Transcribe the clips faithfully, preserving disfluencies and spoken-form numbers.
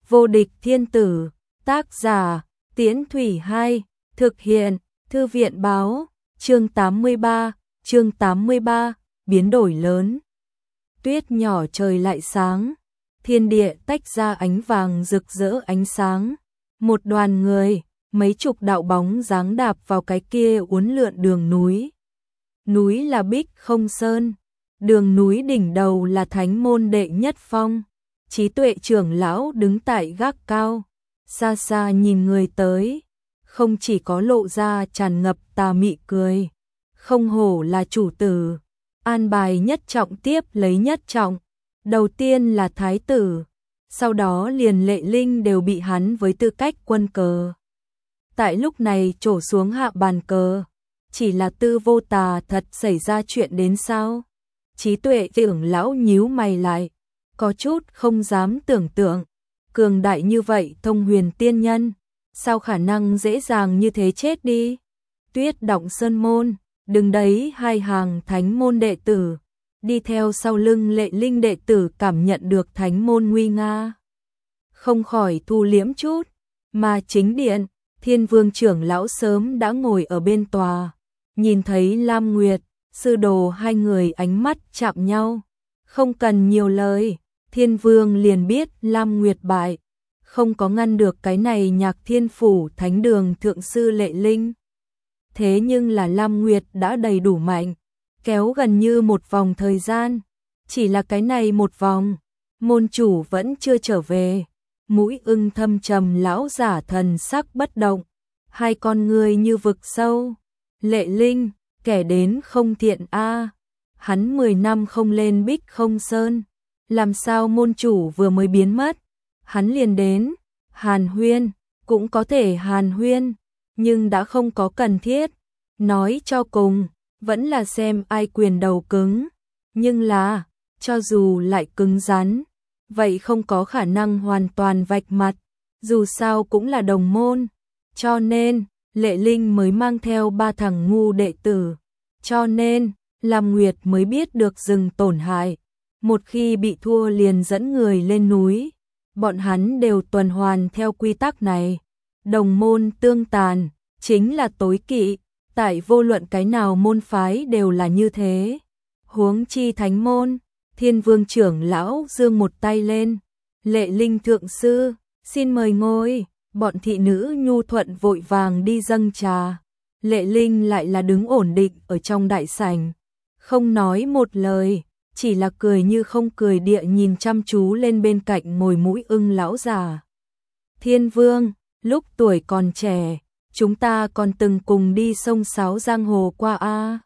Vô địch thiên tử, tác giả, Tiễn Thủy Hai, thực hiện, Thư viện báo, chương tám mươi ba, chương tám mươi ba, biến đổi lớn. Tuyết nhỏ trời lại sáng, thiên địa tách ra ánh vàng rực rỡ ánh sáng. Một đoàn người, mấy chục đạo bóng dáng đạp vào cái kia uốn lượn đường núi. Núi là Bích Không Sơn, đường núi đỉnh đầu là Thánh môn đệ nhất phong. Trí Tuệ trưởng lão đứng tại gác cao, xa xa nhìn người tới, không chỉ có lộ ra tràn ngập tà mị cười, không hổ là chủ tử, an bài nhất trọng tiếp lấy nhất trọng, đầu tiên là thái tử, sau đó liền Lệ Linh đều bị hắn với tư cách quân cờ. Tại lúc này trổ xuống hạ bàn cờ, chỉ là Tư Vô Tà thật xảy ra chuyện đến sao? Trí Tuệ trưởng lão nhíu mày lại, có chút không dám tưởng tượng, cường đại như vậy thông huyền tiên nhân, sao khả năng dễ dàng như thế chết đi? Tuyết Động Sơn môn, đứng đấy hai hàng thánh môn đệ tử, đi theo sau lưng Lệ Linh đệ tử cảm nhận được thánh môn nguy nga, không khỏi thu liễm chút, mà chính điện, Thiên Vương trưởng lão sớm đã ngồi ở bên tòa, nhìn thấy Lam Nguyệt, sư đồ hai người ánh mắt chạm nhau, không cần nhiều lời, Thiên Vương liền biết Lam Nguyệt bại, không có ngăn được cái này Nhạc Thiên Phủ Thánh Đường thượng sư Lệ Linh. Thế nhưng là Lam Nguyệt đã đầy đủ mạnh, kéo gần như một vòng thời gian, chỉ là cái này một vòng, môn chủ vẫn chưa trở về. Mũi ưng thâm trầm lão giả thần sắc bất động, hai con người như vực sâu. Lệ Linh, kẻ đến không thiện a, hắn mười năm không lên Bích Không Sơn, làm sao môn chủ vừa mới biến mất, hắn liền đến, hàn huyên, cũng có thể hàn huyên, nhưng đã không có cần thiết, nói cho cùng, vẫn là xem ai quyền đầu cứng, nhưng là, cho dù lại cứng rắn, vậy không có khả năng hoàn toàn vạch mặt, dù sao cũng là đồng môn, cho nên, Lệ Linh mới mang theo ba thằng ngu đệ tử, cho nên, Lam Nguyệt mới biết được dừng tổn hại, một khi bị thua liền dẫn người lên núi, bọn hắn đều tuần hoàn theo quy tắc này, đồng môn tương tàn, chính là tối kỵ, tại vô luận cái nào môn phái đều là như thế, huống chi thánh môn. Thiên Vương trưởng lão giương một tay lên, Lệ Linh thượng sư, xin mời ngồi, bọn thị nữ nhu thuận vội vàng đi dâng trà, Lệ Linh lại là đứng ổn định ở trong đại sảnh, không nói một lời, chỉ là cười như không cười địa nhìn chăm chú lên bên cạnh ngồi mũi ưng lão già. Thiên Vương, lúc tuổi còn trẻ, chúng ta còn từng cùng đi sông Sáo giang hồ qua a.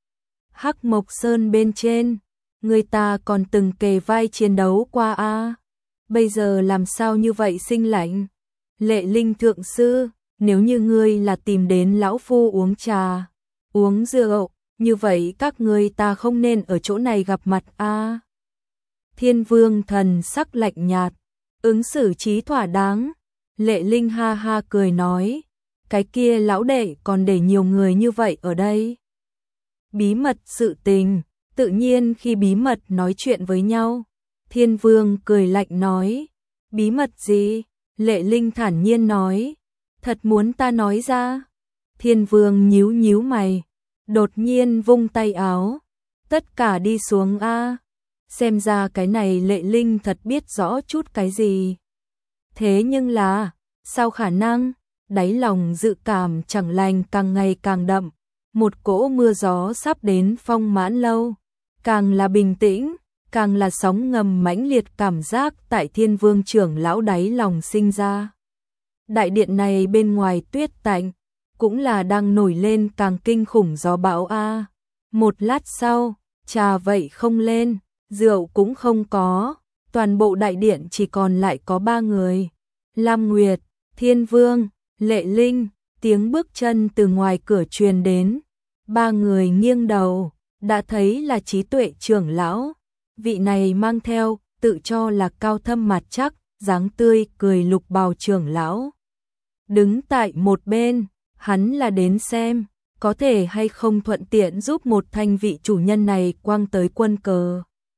Hắc Mộc Sơn bên trên, người ta còn từng kề vai chiến đấu qua a. Bây giờ làm sao như vậy sinh lạnh? Lệ Linh thượng sư, nếu như ngươi là tìm đến lão phu uống trà, uống rượu, như vậy các ngươi ta không nên ở chỗ này gặp mặt a. Thiên Vương thần sắc lạnh nhạt, ứng xử trí thỏa đáng. Lệ Linh ha ha cười nói, cái kia lão đệ còn để nhiều người như vậy ở đây. Bí mật sự tình, tự nhiên khi bí mật nói chuyện với nhau. Thiên Vương cười lạnh nói, bí mật gì? Lệ Linh thản nhiên nói, thật muốn ta nói ra. Thiên Vương nhíu nhíu mày, đột nhiên vung tay áo, tất cả đi xuống a. Xem ra cái này Lệ Linh thật biết rõ chút cái gì. Thế nhưng là, sao khả năng? Đáy lòng dự cảm chẳng lành càng ngày càng đậm, một cỗ mưa gió sắp đến Phong Mãn Lâu, càng là bình tĩnh, càng là sóng ngầm mãnh liệt cảm giác tại Thiên Vương trưởng lão đáy lòng sinh ra. Đại điện này bên ngoài tuyết tạnh, cũng là đang nổi lên càng kinh khủng gió bão a. Một lát sau, trà vậy không lên, rượu cũng không có, toàn bộ đại điện chỉ còn lại có ba người. Lam Nguyệt, Thiên Vương, Lệ Linh, tiếng bước chân từ ngoài cửa truyền đến. Ba người nghiêng đầu, đã thấy là Trí Tuệ trưởng lão. Vị này mang theo, tự cho là cao thâm mặt chắc, dáng tươi cười lục bào trưởng lão. Đứng tại một bên, hắn là đến xem, có thể hay không thuận tiện giúp một thanh vị chủ nhân này quăng tới quân cờ.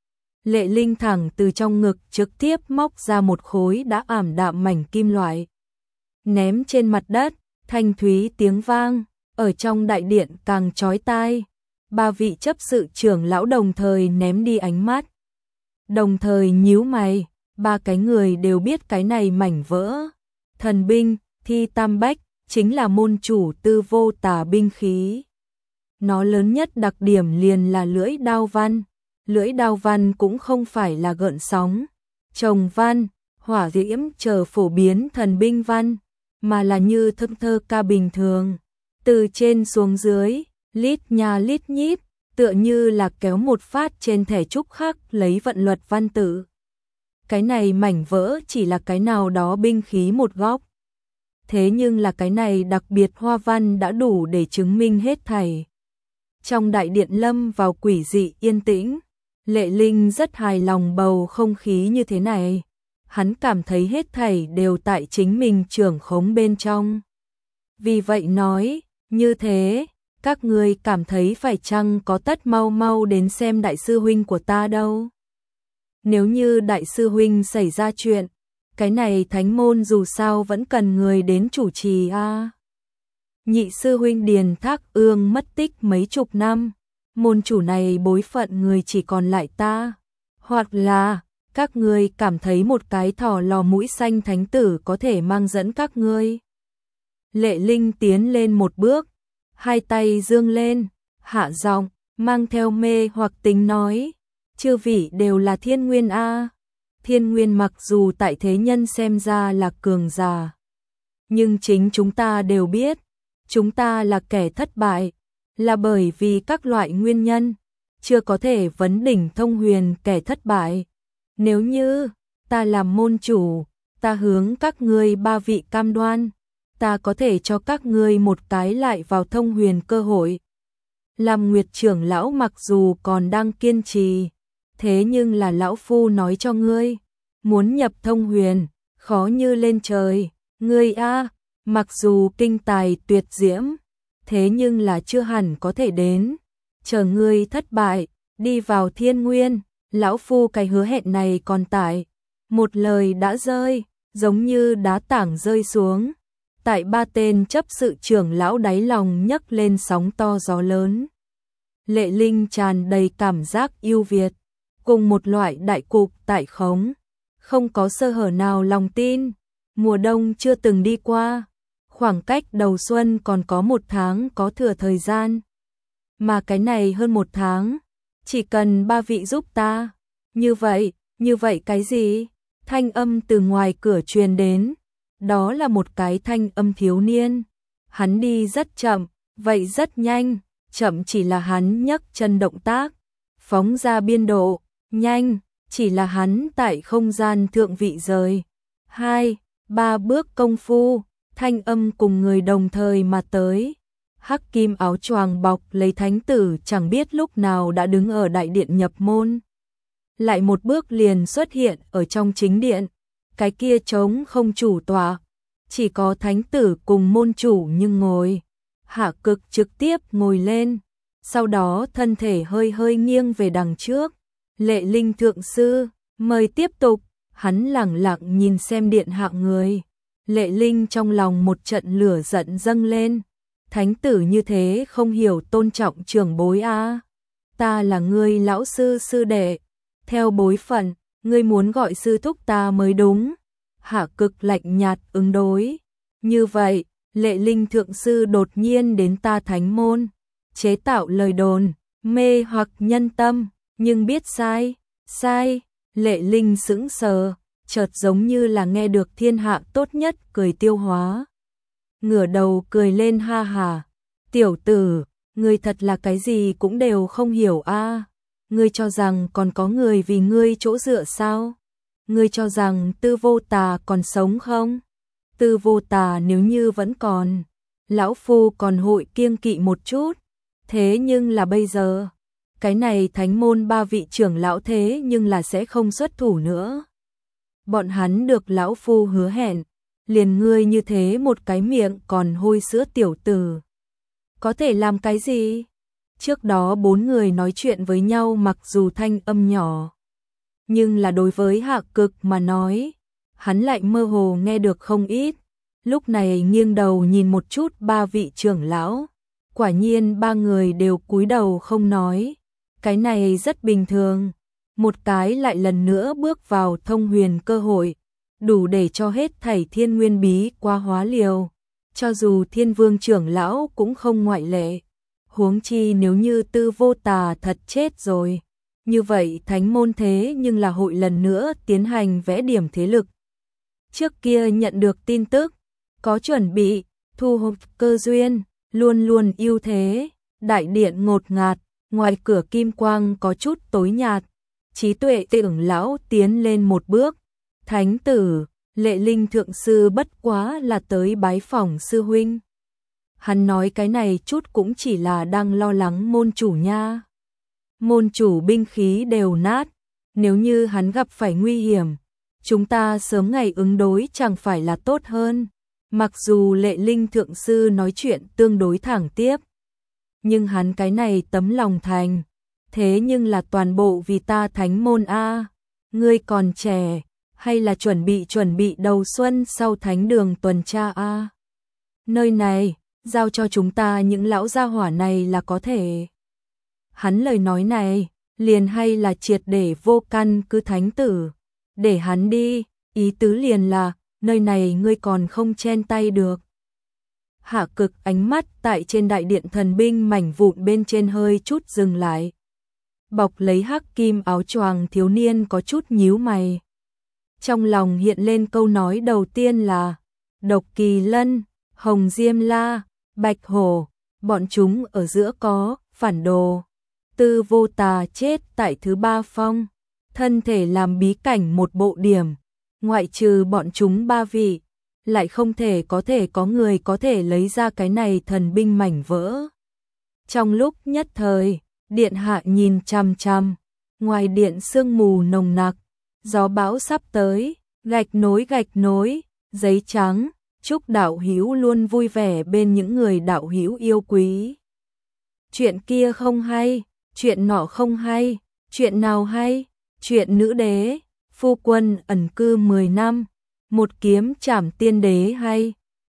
Lệ Linh thẳng từ trong ngực trực tiếp móc ra một khối đã ảm đạm mảnh kim loại. Ném trên mặt đất, thanh thúy tiếng vang, ở trong đại điện càng chói tai. Ba vị chấp sự trưởng lão đồng thời ném đi ánh mắt. Đồng thời nhíu mày, ba cái người đều biết cái này mảnh vỡ. Thần binh, Thi Tam Bách, chính là môn chủ Tư Vô Tà binh khí. Nó lớn nhất đặc điểm liền là lưỡi đao văn. Lưỡi đao văn cũng không phải là gợn sóng, trồng văn, hỏa diễm chờ phổ biến thần binh văn, mà là như thâm thơ ca bình thường. Từ trên xuống dưới, lít nha lít nhít, tựa như là kéo một phát trên thẻ trúc khắc lấy vận luật văn tự. Cái này mảnh vỡ chỉ là cái nào đó binh khí một góc. Thế nhưng là cái này đặc biệt hoa văn đã đủ để chứng minh hết thảy. Trong đại điện lâm vào quỷ dị yên tĩnh, Lệ Linh rất hài lòng bầu không khí như thế này. Hắn cảm thấy hết thảy đều tại chính mình trưởng khống bên trong. Vì vậy nói, như thế, các ngươi cảm thấy phải chăng có tất mau mau đến xem đại sư huynh của ta đâu. Nếu như đại sư huynh xảy ra chuyện, cái này thánh môn dù sao vẫn cần người đến chủ trì a. À. Nhị sư huynh Điền Thác Ương mất tích mấy chục năm, môn chủ này bối phận người chỉ còn lại ta. Hoặc là, các ngươi cảm thấy một cái thỏ lò mũi xanh thánh tử có thể mang dẫn các ngươi. Lệ Linh tiến lên một bước, hai tay dương lên, hạ giọng, mang theo mê hoặc tính nói, chư vị đều là thiên nguyên a. Thiên nguyên mặc dù tại thế nhân xem ra là cường giả, nhưng chính chúng ta đều biết, chúng ta là kẻ thất bại, là bởi vì các loại nguyên nhân, chưa có thể vấn đỉnh thông huyền kẻ thất bại. Nếu như ta làm môn chủ, ta hướng các ngươi ba vị cam đoan, ta có thể cho các ngươi một cái lại vào thông huyền cơ hội. Làm Nguyệt trưởng lão mặc dù còn đang kiên trì, thế nhưng là lão phu nói cho ngươi, muốn nhập thông huyền, khó như lên trời. Ngươi a, mặc dù kinh tài tuyệt diễm, thế nhưng là chưa hẳn có thể đến. Chờ ngươi thất bại, đi vào thiên nguyên, lão phu cái hứa hẹn này còn tại. Một lời đã rơi, giống như đá tảng rơi xuống. Tại ba tên chấp sự trưởng lão đáy lòng nhấc lên sóng to gió lớn. Lệ Linh tràn đầy cảm giác yêu Việt, cùng một loại đại cục tại khống, không có sơ hở nào lòng tin. Mùa đông chưa từng đi qua, khoảng cách đầu xuân còn có một tháng có thừa thời gian. Mà cái này hơn một tháng, chỉ cần ba vị giúp ta. Như vậy, như vậy cái gì? Thanh âm từ ngoài cửa truyền đến. Đó là một cái thanh âm thiếu niên. Hắn đi rất chậm, vậy rất nhanh, chậm chỉ là hắn nhấc chân động tác, phóng ra biên độ, nhanh, chỉ là hắn tại không gian thượng vị rời. Hai, ba bước công phu, thanh âm cùng người đồng thời mà tới. Hắc kim áo choàng bọc lấy thánh tử chẳng biết lúc nào đã đứng ở đại điện nhập môn. Lại một bước liền xuất hiện ở trong chính điện, cái kia trống không chủ tọa, chỉ có thánh tử cùng môn chủ nhưng ngồi. Hạ Cực trực tiếp ngồi lên, sau đó thân thể hơi hơi nghiêng về đằng trước. Lệ Linh thượng sư, mời tiếp tục. Hắn lẳng lặng nhìn xem điện hạ người. Lệ Linh trong lòng một trận lửa giận dâng lên. Thánh tử như thế không hiểu tôn trọng trưởng bối a. À. Ta là ngươi lão sư sư đệ, theo bối phận, ngươi muốn gọi sư thúc ta mới đúng. Hạ Cực lạnh nhạt ứng đối. Như vậy, Lệ Linh thượng sư đột nhiên đến ta thánh môn, chế tạo lời đồn, mê hoặc nhân tâm, nhưng biết sai, sai. Lệ Linh sững sờ, chợt giống như là nghe được thiên hạ tốt nhất cười tiêu hóa. Ngửa đầu cười lên ha hà. Tiểu tử, ngươi thật là cái gì cũng đều không hiểu a. À. Ngươi cho rằng còn có người vì ngươi chỗ dựa sao? Ngươi cho rằng Tư Vô Tà còn sống không? Tư Vô Tà nếu như vẫn còn, lão phu còn hội kiêng kỵ một chút. Thế nhưng là bây giờ, cái này thánh môn ba vị trưởng lão thế nhưng là sẽ không xuất thủ nữa. Bọn hắn được lão phu hứa hẹn, liền ngươi như thế một cái miệng còn hôi sữa tiểu tử, có thể làm cái gì? Trước đó bốn người nói chuyện với nhau mặc dù thanh âm nhỏ, nhưng là đối với Hạ Cực mà nói, hắn lại mơ hồ nghe được không ít. Lúc này nghiêng đầu nhìn một chút ba vị trưởng lão, quả nhiên ba người đều cúi đầu không nói. Cái này rất bình thường, một cái lại lần nữa bước vào thông huyền cơ hội, đủ để cho hết thảy thiên nguyên bí qua hóa liều, cho dù thiên vương trưởng lão cũng không ngoại lệ. Huống chi nếu như Tư Vô Tà thật chết rồi, như vậy thánh môn thế nhưng là hội lần nữa tiến hành vẽ điểm thế lực. Trước kia nhận được tin tức, có chuẩn bị, thu hút cơ duyên, luôn luôn ưu thế, đại điện ngột ngạt, ngoài cửa kim quang có chút tối nhạt. Trí Tuệ trưởng lão tiến lên một bước, thánh tử, Lệ Linh thượng sư bất quá là tới bái phỏng sư huynh. Hắn nói cái này chút cũng chỉ là đang lo lắng môn chủ nha. Môn chủ binh khí đều nát, nếu như hắn gặp phải nguy hiểm, chúng ta sớm ngày ứng đối chẳng phải là tốt hơn. Mặc dù Lệ Linh thượng sư nói chuyện tương đối thẳng tiếp, nhưng hắn cái này tấm lòng thành, thế nhưng là toàn bộ vì ta thánh môn a. Ngươi còn trẻ, hay là chuẩn bị chuẩn bị đầu xuân sau thánh đường tuần tra a. Nơi này, giao cho chúng ta những lão gia hỏa này là có thể. Hắn lời nói này, liền hay là triệt để vô căn cứ thánh tử, để hắn đi, ý tứ liền là, nơi này ngươi còn không chen tay được. Hạ Cực ánh mắt tại trên đại điện thần binh mảnh vụn bên trên hơi chút dừng lại. Bọc lấy hắc kim áo choàng thiếu niên có chút nhíu mày. Trong lòng hiện lên câu nói đầu tiên là Độc Kỳ Lân, Hồng Diêm La, Bạch Hổ, bọn chúng ở giữa có phản đồ. Tư Vô Tà chết tại thứ ba phong, thân thể làm bí cảnh một bộ điểm, ngoại trừ bọn chúng ba vị, lại không thể có thể có người có thể lấy ra cái này thần binh mảnh vỡ. Trong lúc nhất thời, điện hạ nhìn chằm chằm, ngoài điện sương mù nồng nặc, gió bão sắp tới, gạch nối gạch nối, giấy trắng, chúc đạo hữu luôn vui vẻ bên những người đạo hữu yêu quý. Chuyện kia không hay, chuyện nọ không hay, chuyện nào hay, chuyện nữ đế, phu quân ẩn cư mười năm, một kiếm trảm tiên đế hay.